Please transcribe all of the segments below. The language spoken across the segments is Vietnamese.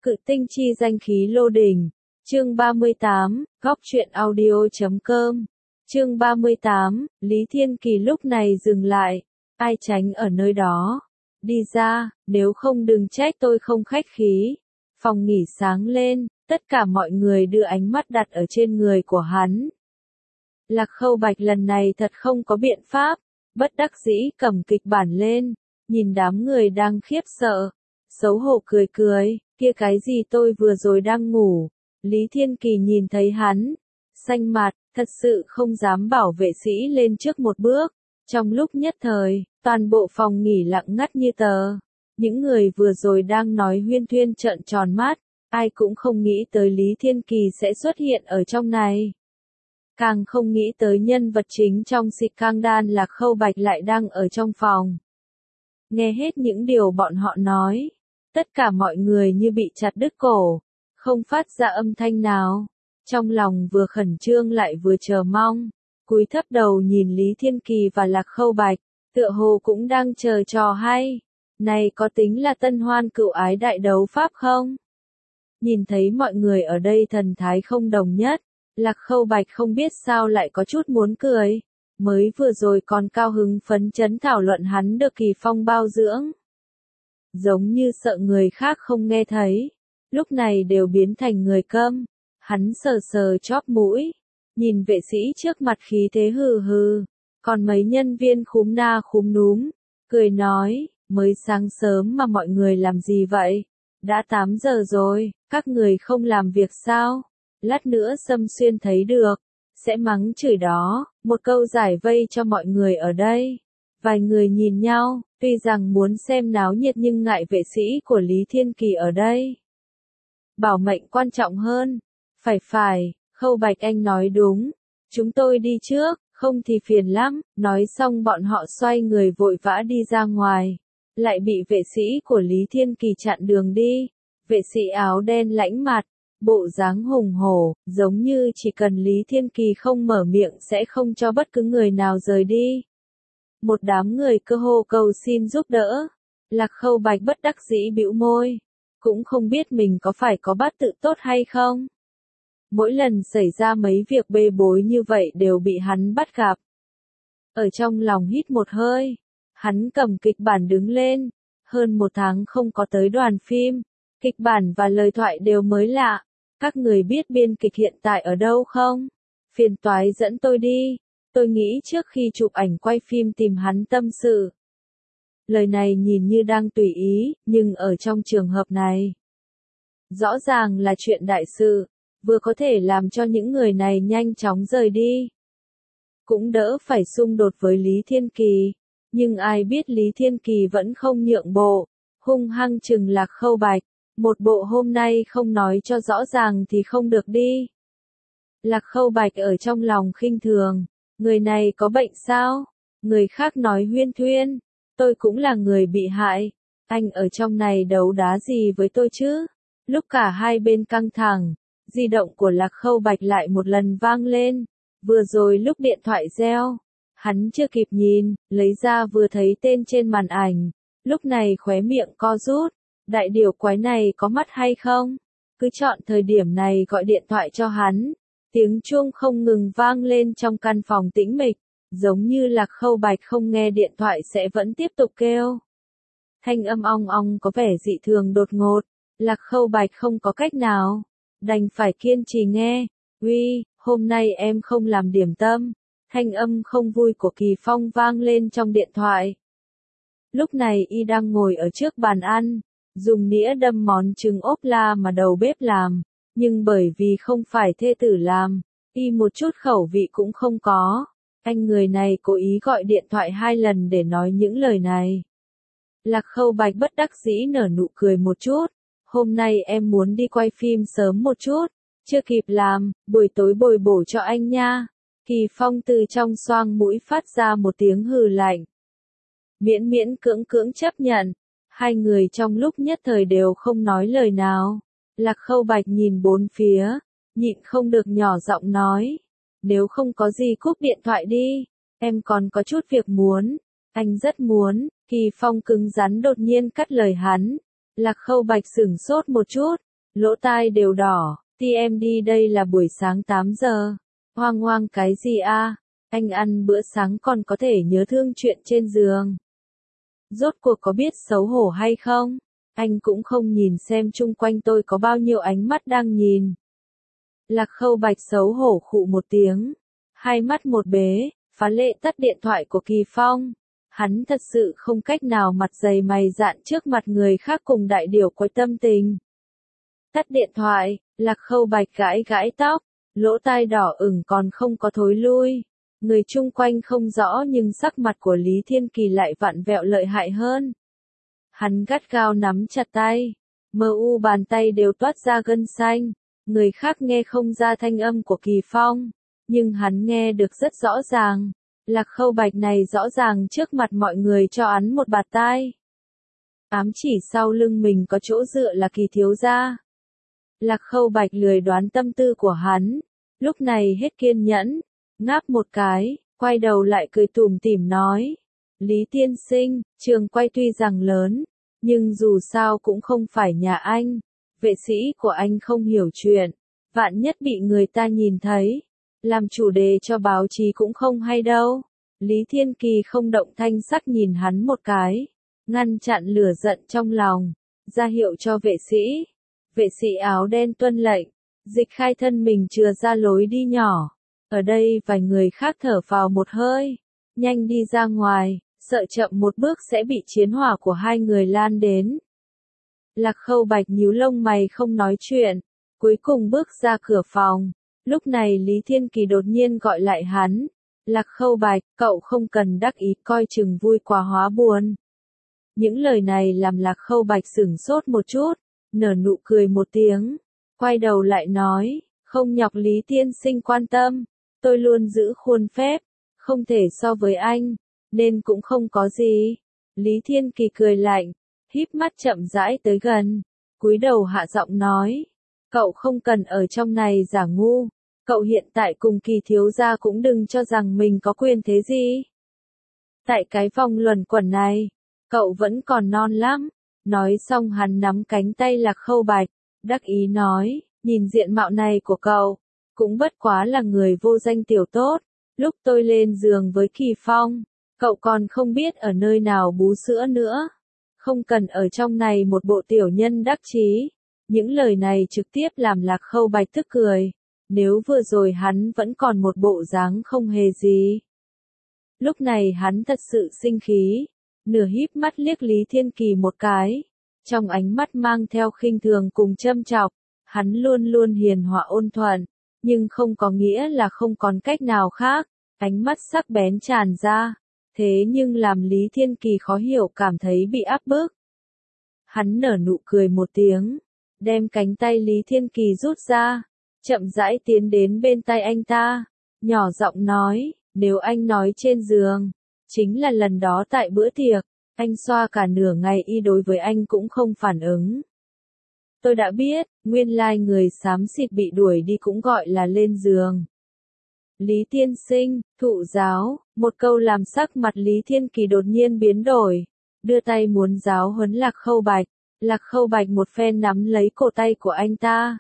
Cự tinh chi danh khí lô đỉnh. Chương 38, góc truyện audio.com. Chương 38, Lý Thiên Kỳ lúc này dừng lại. Ai tránh ở nơi đó? Đi ra, nếu không đừng trách tôi không khách khí. Phòng nghỉ sáng lên, tất cả mọi người đưa ánh mắt đặt ở trên người của hắn. Lạc Khâu Bạch lần này thật không có biện pháp, bất đắc dĩ cầm kịch bản lên, nhìn đám người đang khiếp sợ, xấu hổ cười cười, kia cái gì tôi vừa rồi đang ngủ. Lý Thiên Kỳ nhìn thấy hắn, xanh mặt, thật sự không dám bảo vệ sĩ lên trước một bước. Trong lúc nhất thời, toàn bộ phòng nghỉ lặng ngắt như tờ. Những người vừa rồi đang nói huyên thuyên trợn tròn mắt, ai cũng không nghĩ tới Lý Thiên Kỳ sẽ xuất hiện ở trong này. Càng không nghĩ tới nhân vật chính trong Skandal Lạc Khâu Bạch lại đang ở trong phòng. Nghe hết những điều bọn họ nói, tất cả mọi người như bị chặt đứt cổ, không phát ra âm thanh nào. Trong lòng vừa khẩn trương lại vừa chờ mong, cúi thấp đầu nhìn Lý Thiên Kỳ và Lạc Khâu Bạch, tựa hồ cũng đang chờ trò hay. Này có tính là tân hoan cựu ái đại đấu pháp không? Nhìn thấy mọi người ở đây thần thái không đồng nhất, Lạc Khâu Bạch không biết sao lại có chút muốn cười. Mới vừa rồi còn cao hứng phấn chấn thảo luận hắn được Kỳ Phong bao dưỡng. Giống như sợ người khác không nghe thấy, lúc này đều biến thành người câm. Hắn sờ sờ chóp mũi, nhìn vệ sĩ trước mặt khí thế hừ hừ, còn mấy nhân viên khúm na khúm núm, cười nói, mới sáng sớm mà mọi người làm gì vậy? Đã 8 giờ rồi, các người không làm việc sao? Lát nữa Sâm Xuyên thấy được, sẽ mắng chửi đó. Một câu giải vây cho mọi người ở đây. Vài người nhìn nhau, tuy rằng muốn xem náo nhiệt nhưng ngại vệ sĩ của Lý Thiên Kỳ ở đây. Bảo mệnh quan trọng hơn. Phải, Khâu Bạch anh nói đúng. Chúng tôi đi trước, không thì phiền lắm. Nói xong bọn họ xoay người vội vã đi ra ngoài. Lại bị vệ sĩ của Lý Thiên Kỳ chặn đường đi. Vệ sĩ áo đen lãnh mặt, bộ dáng hùng hổ, giống như chỉ cần Lý Thiên Kỳ không mở miệng sẽ không cho bất cứ người nào rời đi. Một đám người cơ hồ cầu xin giúp đỡ. Lạc Khâu Bạch bất đắc dĩ bĩu môi, cũng không biết mình có phải có bát tự tốt hay không. Mỗi lần xảy ra mấy việc bê bối như vậy đều bị hắn bắt gặp. Ở trong lòng hít một hơi, hắn cầm kịch bản đứng lên. Hơn 1 tháng không có tới đoàn phim, kịch bản và lời thoại đều mới lạ. Các người biết biên kịch hiện tại ở đâu không? Phiền toái dẫn tôi đi. Tôi nghĩ trước khi chụp ảnh quay phim tìm hắn tâm sự. Lời này nhìn như đang tùy ý, nhưng ở trong trường hợp này, rõ ràng là chuyện đại sự, vừa có thể làm cho những người này nhanh chóng rời đi. Cũng đỡ phải xung đột với Lý Thiên Kỳ. Nhưng ai biết Lý Thiên Kỳ vẫn không nhượng bộ, hung hăng trừng Lạc Khâu Bạch. Một bộ hôm nay không nói cho rõ ràng thì không được đi. Lạc Khâu Bạch ở trong lòng khinh thường, người này có bệnh sao? Người khác nói huyên thuyên, tôi cũng là người bị hại. Anh ở trong này đấu đá gì với tôi chứ? Lúc cả hai bên căng thẳng, di động của Lạc Khâu Bạch lại một lần vang lên. Vừa rồi lúc điện thoại reo, hắn chưa kịp nhìn, lấy ra vừa thấy tên trên màn ảnh. Lúc này khóe miệng co rút. Đại điều quái này có mắt hay không? Cứ chọn thời điểm này gọi điện thoại cho hắn. Tiếng chuông không ngừng vang lên trong căn phòng tĩnh mịch, giống như Lạc Khâu Bạch không nghe điện thoại sẽ vẫn tiếp tục kêu. Thanh âm ong ong có vẻ dị thường đột ngột, Lạc Khâu Bạch không có cách nào, đành phải kiên trì nghe. Uy, hôm nay em không làm điểm tâm. Thanh âm không vui của Kỳ Phong vang lên trong điện thoại. Lúc này y đang ngồi ở trước bàn ăn, dùng nĩa đâm món trứng ốp la mà đầu bếp làm, nhưng bởi vì không phải thê tử làm, y một chút khẩu vị cũng không có. Anh người này cố ý gọi điện thoại 2 lần để nói những lời này. Lạc Khâu Bạch bất đắc dĩ nở nụ cười một chút. Hôm nay em muốn đi quay phim sớm một chút, chưa kịp làm, buổi tối bồi bổ cho anh nha. Kỳ Phong từ trong xoang mũi phát ra một tiếng hừ lạnh. Miễn miễn cưỡng chấp nhận. Hai người trong lúc nhất thời đều không nói lời nào. Lạc Khâu Bạch nhìn bốn phía, nhịn không được nhỏ giọng nói. Nếu không có gì cúp điện thoại đi, em còn có chút việc muốn. Anh rất muốn. Kỳ Phong cứng rắn đột nhiên cắt lời hắn. Lạc Khâu Bạch sửng sốt một chút, lỗ tai đều đỏ, TMD đây là buổi sáng 8 giờ. Hoang hoang cái gì a? Anh ăn bữa sáng còn có thể nhớ thương chuyện trên giường. Rốt cuộc có biết xấu hổ hay không? Anh cũng không nhìn xem chung quanh tôi có bao nhiêu ánh mắt đang nhìn. Lạc Khâu Bạch xấu hổ khụ một tiếng. Hai mắt một bế, phá lệ tắt điện thoại của Kỳ Phong. Hắn thật sự không cách nào mặt dày mày dạn trước mặt người khác cùng đại điều quấy tâm tình. Tắt điện thoại, Lạc Khâu Bạch gãi gãi tóc, lỗ tai đỏ ửng còn không có thối lui. Người chung quanh không rõ nhưng sắc mặt của Lý Thiên Kỳ lại vặn vẹo lợi hại hơn. Hắn gắt gao nắm chặt tay, mờ u bàn tay đều toát ra gân xanh. Người khác nghe không ra thanh âm của Kỳ Phong, nhưng hắn nghe được rất rõ ràng. Lạc Khâu Bạch này rõ ràng trước mặt mọi người cho hắn một bạt tai. Ám chỉ sau lưng mình có chỗ dựa là Kỳ thiếu gia. Lạc Khâu Bạch lười đoán tâm tư của hắn, lúc này hết kiên nhẫn, ngáp một cái, quay đầu lại cười tủm tỉm nói. Lý tiên sinh, trường quay tuy rằng lớn, nhưng dù sao cũng không phải nhà anh. Vệ sĩ của anh không hiểu chuyện, vạn nhất bị người ta nhìn thấy, làm chủ đề cho báo chí cũng không hay đâu. Lý Thiên Kỳ không động thanh sắc nhìn hắn một cái, ngăn chặn lửa giận trong lòng, ra hiệu cho vệ sĩ. Vệ sĩ áo đen tuân lệnh, dịch khai thân mình chừa ra lối đi nhỏ. Ở đây vài người khác thở vào một hơi, nhanh đi ra ngoài, sợ chậm một bước sẽ bị chiến hỏa của hai người lan đến. Lạc Khâu Bạch nhíu lông mày không nói chuyện, cuối cùng bước ra cửa phòng. Lúc này Lý Thiên Kỳ đột nhiên gọi lại hắn. Lạc Khâu Bạch, cậu không cần đắc ý coi chừng vui quá hóa buồn. Những lời này làm Lạc Khâu Bạch sửng sốt một chút, nở nụ cười một tiếng, quay đầu lại nói, không nhọc Lý tiên sinh quan tâm, tôi luôn giữ khuôn phép, không thể so với anh, nên cũng không có gì. Lý Thiên Kỳ cười lạnh, híp mắt chậm rãi tới gần, cúi đầu hạ giọng nói, cậu không cần ở trong này giả ngu, cậu hiện tại cùng Kỳ thiếu gia cũng đừng cho rằng mình có quyền thế gì. Tại cái vòng luẩn quẩn này, cậu vẫn còn non lắm. Nói xong hắn nắm cánh tay Lạc Khâu Bạch, đắc ý nói, nhìn diện mạo này của cậu, cũng bất quá là người vô danh tiểu tốt. Lúc tôi lên giường với Kỳ Phong, cậu còn không biết ở nơi nào bú sữa nữa. Không cần ở trong này một bộ tiểu nhân đắc chí. Những lời này trực tiếp làm Lạc Khâu Bạch tức cười. Nếu vừa rồi hắn vẫn còn một bộ dáng không hề gì. Lúc này hắn thật sự sinh khí. Nửa híp mắt liếc Lý Thiên Kỳ một cái. Trong ánh mắt mang theo khinh thường cùng châm chọc. Hắn luôn luôn hiền hòa ôn thuận. Nhưng không có nghĩa là không còn cách nào khác. Ánh mắt sắc bén tràn ra. Thế nhưng làm Lý Thiên Kỳ khó hiểu cảm thấy bị áp bức. Hắn nở nụ cười một tiếng. Đem cánh tay Lý Thiên Kỳ rút ra. Chậm rãi tiến đến bên tay anh ta. Nhỏ giọng nói, nếu anh nói trên giường. Chính là lần đó tại bữa tiệc. Anh xoa cả nửa ngày y đối với anh cũng không phản ứng. Tôi đã biết, nguyên lai người xám xịt bị đuổi đi cũng gọi là lên giường. Lý tiên sinh, thụ giáo, một câu làm sắc mặt Lý Thiên Kỳ đột nhiên biến đổi. Đưa tay muốn giáo huấn Lạc Khâu Bạch. Lạc Khâu Bạch một phen nắm lấy cổ tay của anh ta.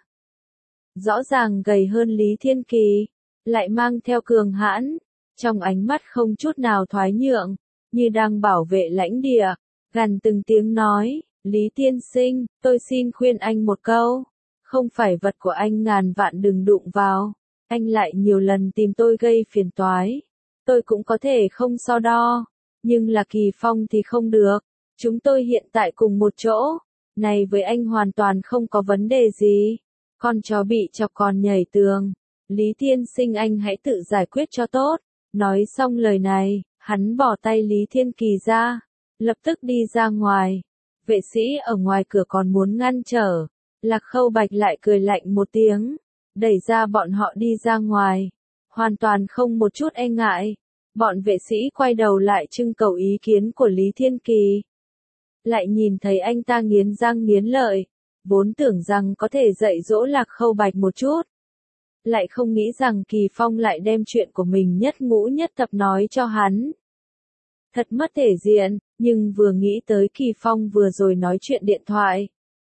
Rõ ràng gầy hơn Lý Thiên Kỳ, lại mang theo cường hãn. Trong ánh mắt không chút nào thoái nhượng, như đang bảo vệ lãnh địa, gằn từng tiếng nói, Lý tiên sinh, tôi xin khuyên anh một câu, không phải vật của anh ngàn vạn đừng đụng vào, anh lại nhiều lần tìm tôi gây phiền toái, tôi cũng có thể không so đo, nhưng là Kỳ Phong thì không được, chúng tôi hiện tại cùng một chỗ, này với anh hoàn toàn không có vấn đề gì, con chó bị chọc còn nhảy tường, Lý tiên sinh anh hãy tự giải quyết cho tốt. Nói xong lời này, hắn bỏ tay Lý Thiên Kỳ ra, lập tức đi ra ngoài. Vệ sĩ ở ngoài cửa còn muốn ngăn trở. Lạc Khâu Bạch lại cười lạnh một tiếng, đẩy ra bọn họ đi ra ngoài. Hoàn toàn không một chút e ngại. Bọn vệ sĩ quay đầu lại trưng cầu ý kiến của Lý Thiên Kỳ. Lại nhìn thấy anh ta nghiến răng nghiến lợi, vốn tưởng rằng có thể dạy dỗ Lạc Khâu Bạch một chút. Lại không nghĩ rằng Kỳ Phong lại đem chuyện của mình nhất ngũ nhất thập nói cho hắn. Thật mất thể diện, nhưng vừa nghĩ tới Kỳ Phong vừa rồi nói chuyện điện thoại.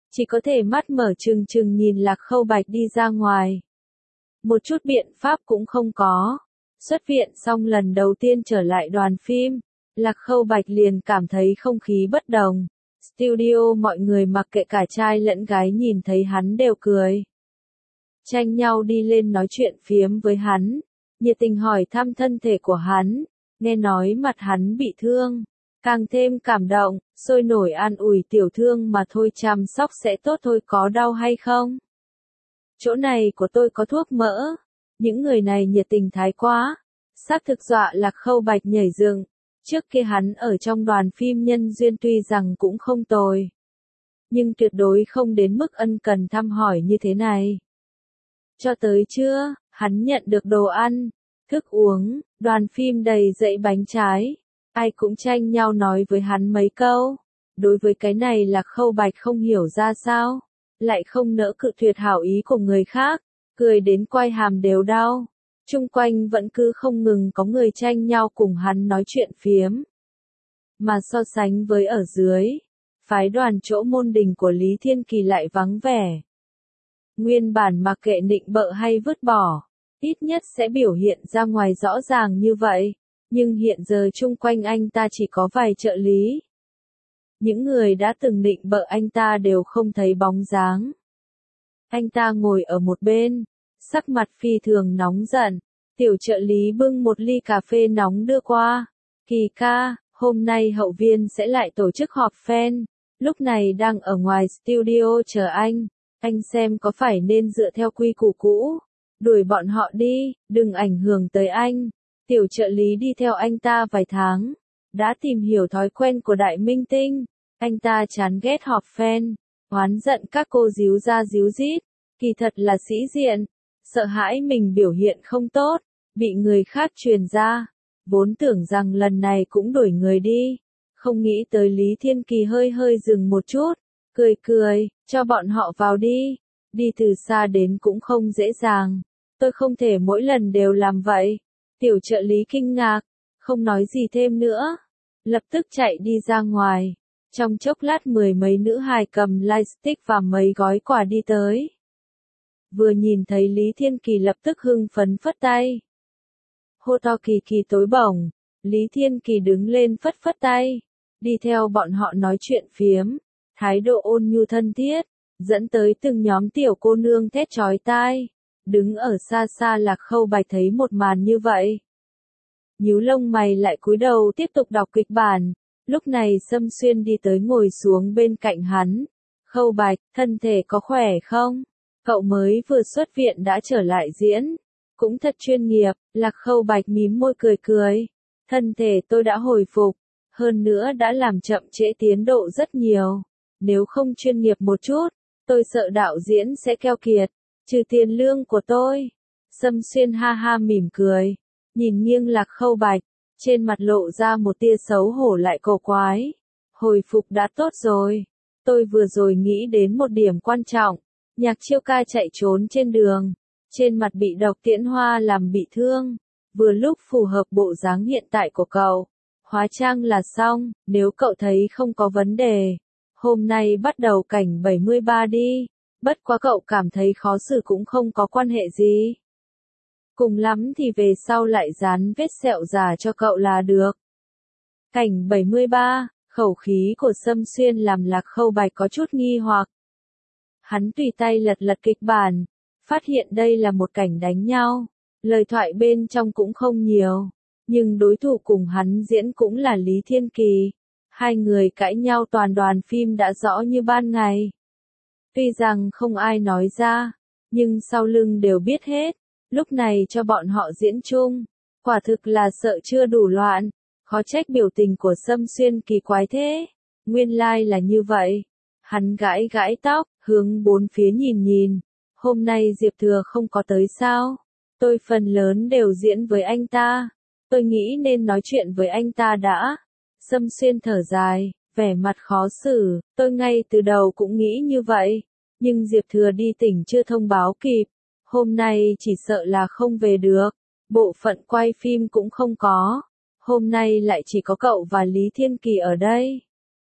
chỉ có thể mắt mở trừng trừng nhìn Lạc Khâu Bạch đi ra ngoài. Một chút biện pháp cũng không có. Xuất viện xong lần đầu tiên trở lại đoàn phim, Lạc Khâu Bạch liền cảm thấy không khí bất đồng. Studio mọi người mặc kệ cả trai lẫn gái nhìn thấy hắn đều cười. Tranh nhau đi lên nói chuyện phiếm với hắn, nhiệt tình hỏi thăm thân thể của hắn, nghe nói mặt hắn bị thương, càng thêm cảm động, sôi nổi an ủi tiểu thương mà thôi chăm sóc sẽ tốt thôi, có đau hay không? Chỗ này của tôi có thuốc mỡ. Những người này nhiệt tình thái quá. Xác thực dọa Lạc Khâu Bạch nhảy dựng. Trước kia hắn ở trong đoàn phim nhân duyên tuy rằng cũng không tồi, nhưng tuyệt đối không đến mức ân cần thăm hỏi như thế này. Cho tới trưa, hắn nhận được đồ ăn, thức uống, đoàn phim đầy dãy bánh trái. Ai cũng tranh nhau nói với hắn mấy câu. Đối với cái này Lạc Khâu Bạch không hiểu ra sao, lại không nỡ cự tuyệt hảo ý của người khác, cười đến quai hàm đều đau. Chung quanh vẫn cứ không ngừng có người tranh nhau cùng hắn nói chuyện phiếm. Mà so sánh với ở dưới, phái đoàn chỗ môn đình của Lý Thiên Kỳ lại vắng vẻ. Nguyên bản mặc kệ nịnh bợ hay vứt bỏ, ít nhất sẽ biểu hiện ra ngoài rõ ràng như vậy, nhưng hiện giờ chung quanh anh ta chỉ có vài trợ lý. Những người đã từng nịnh bợ anh ta đều không thấy bóng dáng. Anh ta ngồi ở một bên, sắc mặt phi thường nóng giận. Tiểu trợ lý bưng một ly cà phê nóng đưa qua. Kỳ ca, hôm nay hậu viên sẽ lại tổ chức họp fan. Lúc này đang ở ngoài studio chờ anh. Anh xem có phải nên dựa theo quy củ cũ, đuổi bọn họ đi, đừng ảnh hưởng tới anh. Tiểu trợ lý đi theo anh ta vài tháng, đã tìm hiểu thói quen của đại minh tinh. Anh ta chán ghét họp fan, oán giận các cô díu ra díu dít, kỳ thật là sĩ diện, sợ hãi mình biểu hiện không tốt, bị người khác truyền ra. Vốn tưởng rằng lần này cũng đổi người đi, không nghĩ tới Lý Thiên Kỳ hơi hơi dừng một chút, cười cười, cho bọn họ vào đi, đi từ xa đến cũng không dễ dàng, tôi không thể mỗi lần đều làm vậy. Tiểu trợ lý kinh ngạc, không nói gì thêm nữa, lập tức chạy đi ra ngoài. Trong chốc lát mười mấy nữ hài cầm lightstick và mấy gói quà đi tới. Vừa nhìn thấy Lý Thiên Kỳ lập tức hưng phấn phất tay. Hô to Kỳ Kỳ tối bổng, Lý Thiên Kỳ đứng lên phất phất tay, đi theo bọn họ nói chuyện phiếm, thái độ ôn nhu thân thiết, dẫn tới từng nhóm tiểu cô nương thét chói tai. Đứng ở xa xa Lạc Khâu Bạch thấy một màn như vậy, nhíu lông mày lại cúi đầu tiếp tục đọc kịch bản. Lúc này Sâm Xuyên đi tới ngồi xuống bên cạnh hắn. Khâu Bạch, thân thể có khỏe không? Cậu mới vừa xuất viện đã trở lại diễn. Cũng thật chuyên nghiệp. Lạc Khâu Bạch mím môi cười cười. Thân thể tôi đã hồi phục. Hơn nữa đã làm chậm trễ tiến độ rất nhiều. Nếu không chuyên nghiệp một chút, tôi sợ đạo diễn sẽ keo kiệt. Trừ tiền lương của tôi. Sâm Xuyên ha ha mỉm cười. Nhìn nghiêng Lạc Khâu Bạch. Trên mặt lộ ra một tia xấu hổ lại cổ quái. Hồi phục đã tốt rồi. Tôi vừa rồi nghĩ đến một điểm quan trọng. Nhạc Chiêu ca chạy trốn trên đường. Trên mặt bị độc tiễn hoa làm bị thương. Vừa lúc phù hợp bộ dáng hiện tại của cậu. Hóa trang là xong, nếu cậu thấy không có vấn đề. Hôm nay bắt đầu cảnh 73 đi. Bất quá cậu cảm thấy khó xử cũng không có quan hệ gì. Cùng lắm thì về sau lại dán vết sẹo giả cho cậu là được. Cảnh 73, khẩu khí của Sâm Xuyên làm Lạc Khâu Bạch có chút nghi hoặc. Hắn tùy tay lật lật kịch bản, phát hiện đây là một cảnh đánh nhau, lời thoại bên trong cũng không nhiều, nhưng đối thủ cùng hắn diễn cũng là Lý Thiên Kỳ. Hai người cãi nhau toàn đoàn phim đã rõ như ban ngày. Tuy rằng không ai nói ra, nhưng sau lưng đều biết hết. Lúc này cho bọn họ diễn chung, quả thực là sợ chưa đủ loạn, khó trách biểu tình của Sâm Xuyên kỳ quái thế. Nguyên lai là như vậy. Hắn gãi gãi tóc, hướng bốn phía nhìn nhìn. Hôm nay Diệp Thừa không có tới sao? Tôi phần lớn đều diễn với anh ta. Tôi nghĩ nên nói chuyện với anh ta đã. Sâm Xuyên thở dài, vẻ mặt khó xử. Tôi ngay từ đầu cũng nghĩ như vậy. Nhưng Diệp Thừa đi tỉnh chưa thông báo kịp. Hôm nay chỉ sợ là không về được. Bộ phận quay phim cũng không có. Hôm nay lại chỉ có cậu và Lý Thiên Kỳ ở đây.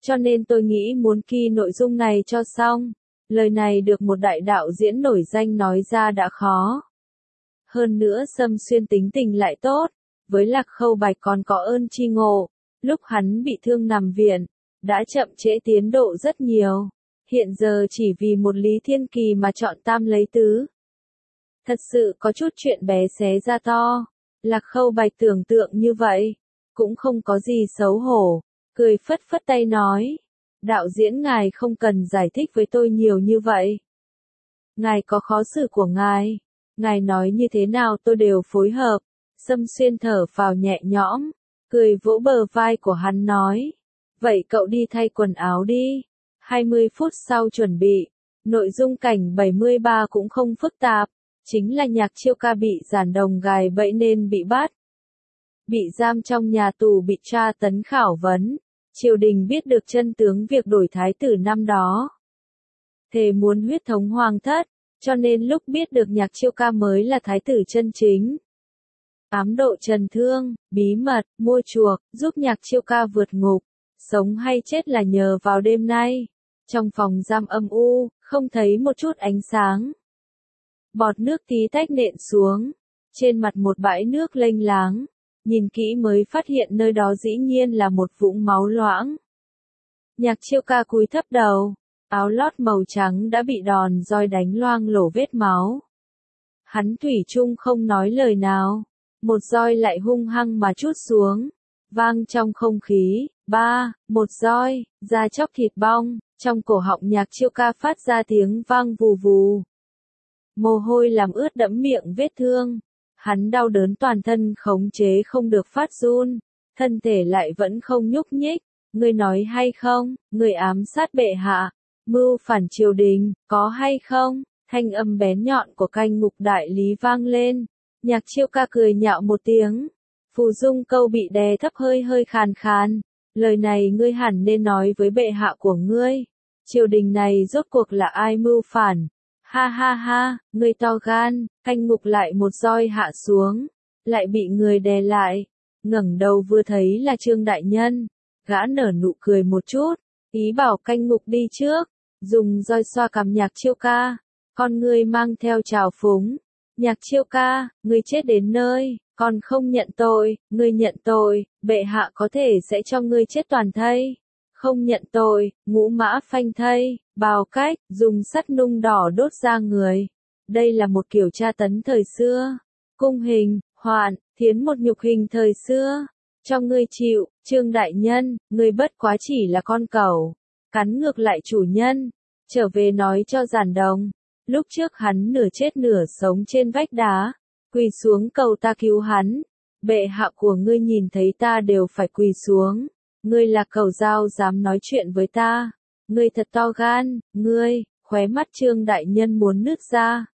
cho nên tôi nghĩ muốn key nội dung này cho xong. Lời này được một đại đạo diễn nổi danh nói ra đã khó. Hơn nữa Sâm Xuyên tính tình lại tốt, với Lạc Khâu Bạch còn có ơn tri ngộ, lúc hắn bị thương nằm viện, đã chậm trễ tiến độ rất nhiều. Hiện giờ chỉ vì một Lý Thiên Kỳ mà chọn tam lấy tứ. Thật sự có chút chuyện bé xé ra to. Lạc Khâu Bạch tưởng tượng như vậy, cũng không có gì xấu hổ, cười phất phất tay nói. Đạo diễn ngài không cần giải thích với tôi nhiều như vậy. Ngài có khó xử của ngài nói như thế nào tôi đều phối hợp. Sâm Xuyên thở phào nhẹ nhõm, cười vỗ bờ vai của hắn nói. Vậy cậu đi thay quần áo đi. 20 phút sau chuẩn bị, nội dung cảnh 73 cũng không phức tạp, chính là Nhạc Chiêu Ca bị giản đồng gài bẫy nên bị bắt. Bị giam trong nhà tù bị tra tấn khảo vấn, triều đình biết được chân tướng việc đổi thái tử năm đó. Thề muốn huyết thống hoàng thất, cho nên lúc biết được Nhạc Chiêu Ca mới là thái tử chân chính. Ám độ trần thương, bí mật, mua chuộc, giúp Nhạc Chiêu Ca vượt ngục, sống hay chết là nhờ vào đêm nay. Trong phòng giam âm u, không thấy một chút ánh sáng. Bọt nước tí tách nện xuống, trên mặt một bãi nước lênh láng, nhìn kỹ mới phát hiện nơi đó dĩ nhiên là một vũng máu loãng. Nhạc Chiêu Ca cúi thấp đầu, áo lót màu trắng đã bị đòn roi đánh loang lổ vết máu. Hắn thủy chung không nói lời nào, một roi lại hung hăng mà trút xuống, vang trong không khí, một roi, da chóc thịt bong, trong cổ họng Nhạc Chiêu Ca phát ra tiếng vang vù vù. Mồ hôi làm ướt đẫm miệng vết thương, hắn đau đớn toàn thân khống chế không được phát run, thân thể lại vẫn không nhúc nhích. Ngươi nói hay không, ngươi ám sát bệ hạ, mưu phản triều đình, có hay không? Thanh âm bén nhọn của canh ngục đại lý vang lên. Nhạc Chiêu Ca cười nhạo một tiếng. Phù dung câu bị đè thấp hơi hơi khàn khàn. Lời này ngươi hẳn nên nói với bệ hạ của ngươi. Triều đình này rốt cuộc là ai mưu phản? Ha ha ha, ngươi to gan. Canh ngục lại một roi hạ xuống, lại bị người đè lại. Ngẩng đầu vừa thấy là Trương đại nhân. Gã nở nụ cười một chút, ý bảo canh ngục đi trước, dùng roi xoa cằm Nhạc Chiêu Ca. Con ngươi mang theo trào phúng. Nhạc Chiêu Ca, ngươi chết đến nơi, còn không nhận tội, ngươi nhận tội, bệ hạ có thể sẽ cho ngươi chết toàn thây. Không nhận tội, ngũ mã phanh thây, bào cách, dùng sắt nung đỏ đốt da người. Đây là một kiểu tra tấn thời xưa. Cung hình, hoạn, thiến một nhục hình thời xưa. Cho ngươi chịu, Trương đại nhân, ngươi bất quá chỉ là con cẩu. Cắn ngược lại chủ nhân. Trở về nói cho giản đồng. Lúc trước hắn nửa chết nửa sống trên vách đá, quỳ xuống cầu ta cứu hắn. Bệ hạ của ngươi nhìn thấy ta đều phải quỳ xuống. Ngươi là cẩu dao dám nói chuyện với ta. Ngươi thật to gan, ngươi, khóe mắt Trương đại nhân muốn nứt ra.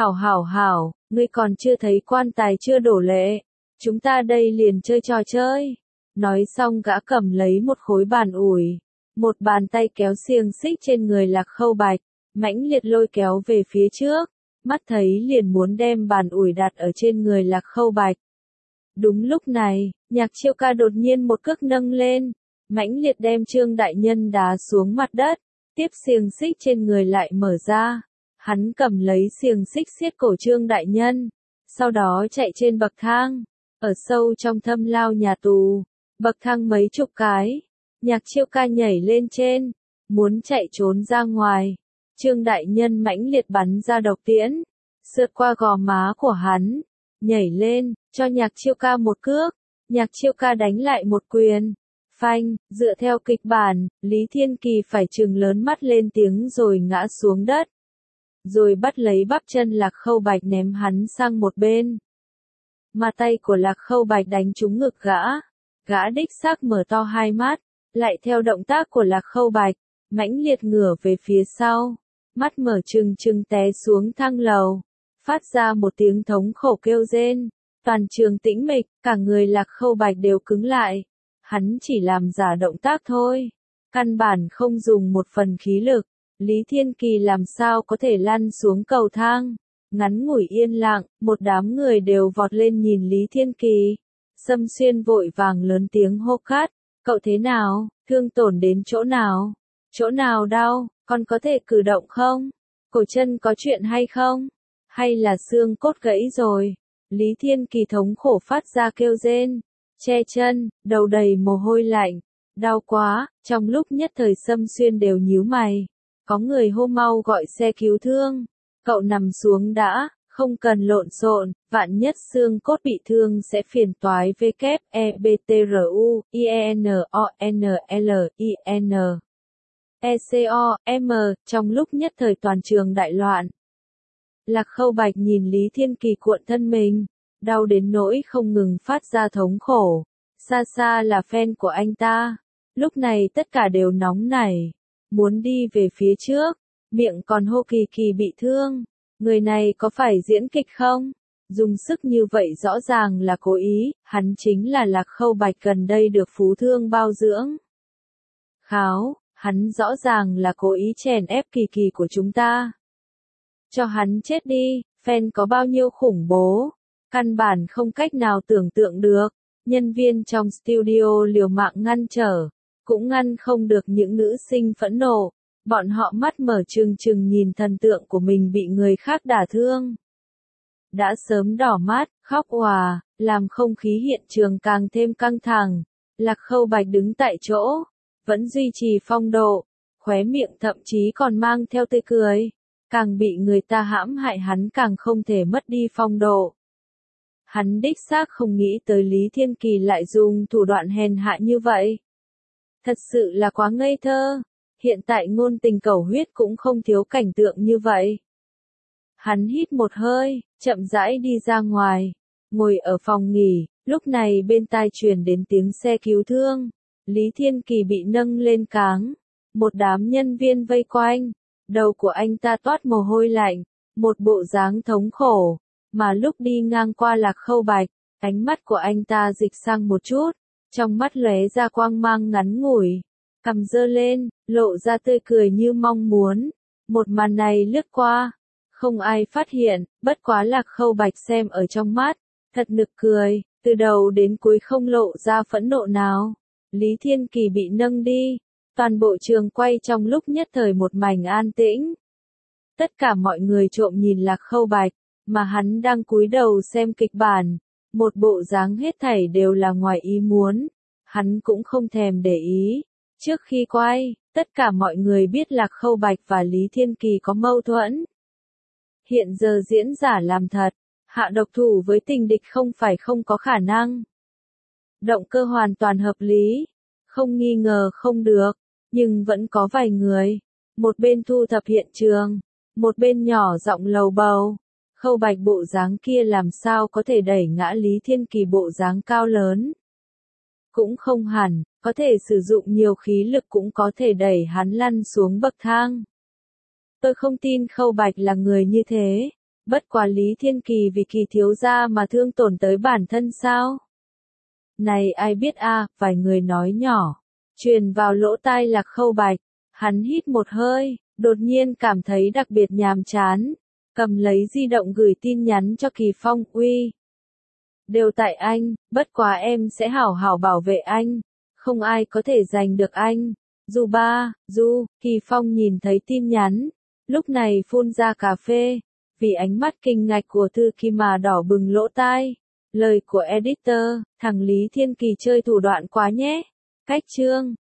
Hảo, ngươi còn chưa thấy quan tài chưa đổ lệ. Chúng ta đây liền chơi trò chơi. Nói xong gã cầm lấy một khối bàn ủi. Một bàn tay kéo xiềng xích trên người Lạc Khâu Bạch, mãnh liệt lôi kéo về phía trước, mắt thấy liền muốn đem bàn ủi đặt ở trên người Lạc Khâu Bạch. Đúng lúc này, Nhạc Chiêu Ca đột nhiên một cước nâng lên, mãnh liệt đem Trương đại nhân đá xuống mặt đất, tiếp xiềng xích trên người lại mở ra. Hắn cầm lấy xiềng xích siết cổ Trương đại nhân, sau đó chạy trên bậc thang, ở sâu trong thâm lao nhà tù, bậc thang mấy chục cái. Nhạc Chiêu Ca nhảy lên trên, muốn chạy trốn ra ngoài. Trương đại nhân mãnh liệt bắn ra độc tiễn, sượt qua gò má của hắn, nhảy lên, cho Nhạc Chiêu Ca một cước. Nhạc Chiêu Ca đánh lại một quyền. Phanh, dựa theo kịch bản, Lý Thiên Kỳ phải trừng lớn mắt lên tiếng rồi ngã xuống đất. Rồi bắt lấy bắp chân Lạc Khâu Bạch ném hắn sang một bên. Mà tay của Lạc Khâu Bạch đánh trúng ngực gã. Gã đích xác mở to hai mắt, lại theo động tác của Lạc Khâu Bạch, mãnh liệt ngửa về phía sau. Mắt mở trừng trừng té xuống thang lầu, phát ra một tiếng thống khổ kêu rên. Toàn trường tĩnh mịch, cả người Lạc Khâu Bạch đều cứng lại. Hắn chỉ làm giả động tác thôi, căn bản không dùng một phần khí lực. Lý Thiên Kỳ làm sao có thể lăn xuống cầu thang. Ngắn ngủi yên lặng, một đám người đều vọt lên nhìn Lý Thiên Kỳ. Sâm Xuyên vội vàng lớn tiếng hô cắt, Cậu thế nào, thương tổn đến chỗ nào? Chỗ nào đau, con có thể cử động không? Cổ chân có chuyện hay không? Hay là xương cốt gãy rồi? Lý Thiên Kỳ thống khổ phát ra kêu rên, che chân, đầu đầy mồ hôi lạnh. Đau quá, trong lúc nhất thời Sâm Xuyên đều nhíu mày. Có người hô mau gọi xe cứu thương. Cậu nằm xuống đã, không cần lộn xộn, vạn nhất xương cốt bị thương sẽ phiền toái WEBTRU, IENONLIN. ECOM, trong lúc nhất thời toàn trường đại loạn. Lạc Khâu Bạch nhìn Lý Thiên Kỳ cuộn thân mình, đau đến nỗi không ngừng phát ra thống khổ. Xa xa là fan của anh ta. Lúc này tất cả đều nóng nảy, muốn đi về phía trước, miệng còn hô Kỳ Kỳ bị thương. Người này có phải diễn kịch không? Dùng sức như vậy rõ ràng là cố ý, hắn chính là Lạc Khâu Bạch gần đây được Phú Thương bao dưỡng. Kháo, hắn rõ ràng là cố ý chèn ép Kỳ Kỳ của chúng ta. Cho hắn chết đi, fan có bao nhiêu khủng bố, căn bản không cách nào tưởng tượng được. Nhân viên trong studio liều mạng ngăn trở, cũng ngăn không được những nữ sinh phẫn nộ. Bọn họ mắt mở trừng trừng nhìn thần tượng của mình bị người khác đả thương. Đã sớm đỏ mắt, khóc òa, làm không khí hiện trường càng thêm căng thẳng. Lạc Khâu Bạch đứng tại chỗ, vẫn duy trì phong độ, khóe miệng thậm chí còn mang theo tươi cười. Càng bị người ta hãm hại hắn càng không thể mất đi phong độ. Hắn đích xác không nghĩ tới Lý Thiên Kỳ lại dùng thủ đoạn hèn hạ như vậy. Thật sự là quá ngây thơ. Hiện tại ngôn tình cầu huyết cũng không thiếu cảnh tượng như vậy. Hắn hít một hơi, chậm rãi đi ra ngoài, ngồi ở phòng nghỉ, lúc này bên tai truyền đến tiếng xe cứu thương. Lý Thiên Kỳ bị nâng lên cáng, một đám nhân viên vây quanh, đầu của anh ta toát mồ hôi lạnh, một bộ dáng thống khổ, mà lúc đi ngang qua Lạc Khâu Bạch, ánh mắt của anh ta dịch sang một chút, trong mắt lóe ra quang mang ngắn ngủi. Cằm giơ lên, lộ ra tươi cười như mong muốn. Một màn này lướt qua, không ai phát hiện, bất quá Lạc Khâu Bạch xem ở trong mắt, thật nực cười, từ đầu đến cuối không lộ ra phẫn nộ nào. Lý Thiên Kỳ bị nâng đi, toàn bộ trường quay trong lúc nhất thời một mảnh an tĩnh. Tất cả mọi người trộm nhìn Lạc Khâu Bạch, mà hắn đang cúi đầu xem kịch bản, một bộ dáng hết thảy đều là ngoài ý muốn, hắn cũng không thèm để ý. Trước khi quay, tất cả mọi người biết Lạc Khâu Bạch và Lý Thiên Kỳ có mâu thuẫn. Hiện giờ diễn giả làm thật, hạ độc thủ với tình địch không phải không có khả năng. Động cơ hoàn toàn hợp lý, không nghi ngờ không được, nhưng vẫn có vài người. Một bên thu thập hiện trường, một bên nhỏ giọng lầu bầu. Khâu Bạch bộ dáng kia làm sao có thể đẩy ngã Lý Thiên Kỳ bộ dáng cao lớn. Cũng không hẳn, có thể sử dụng nhiều khí lực cũng có thể đẩy hắn lăn xuống bậc thang. Tôi không tin Khâu Bạch là người như thế, bất quá Lý Thiên Kỳ vì Kỳ thiếu gia mà thương tổn tới bản thân sao? Này ai biết a, vài người nói nhỏ, truyền vào lỗ tai Lạc Khâu Bạch, hắn hít một hơi, đột nhiên cảm thấy đặc biệt nhàm chán, cầm lấy di động gửi tin nhắn cho Kỳ Phong, uy. Đều tại anh, bất quá em sẽ hảo hảo bảo vệ anh, không ai có thể giành được anh. Kỳ Phong nhìn thấy tin nhắn, lúc này phun ra cà phê, vì ánh mắt kinh ngạc của Thư Kỳ mà đỏ bừng lỗ tai. Lời của editor, thằng Lý Thiên Kỳ chơi thủ đoạn quá nhé. Cách chương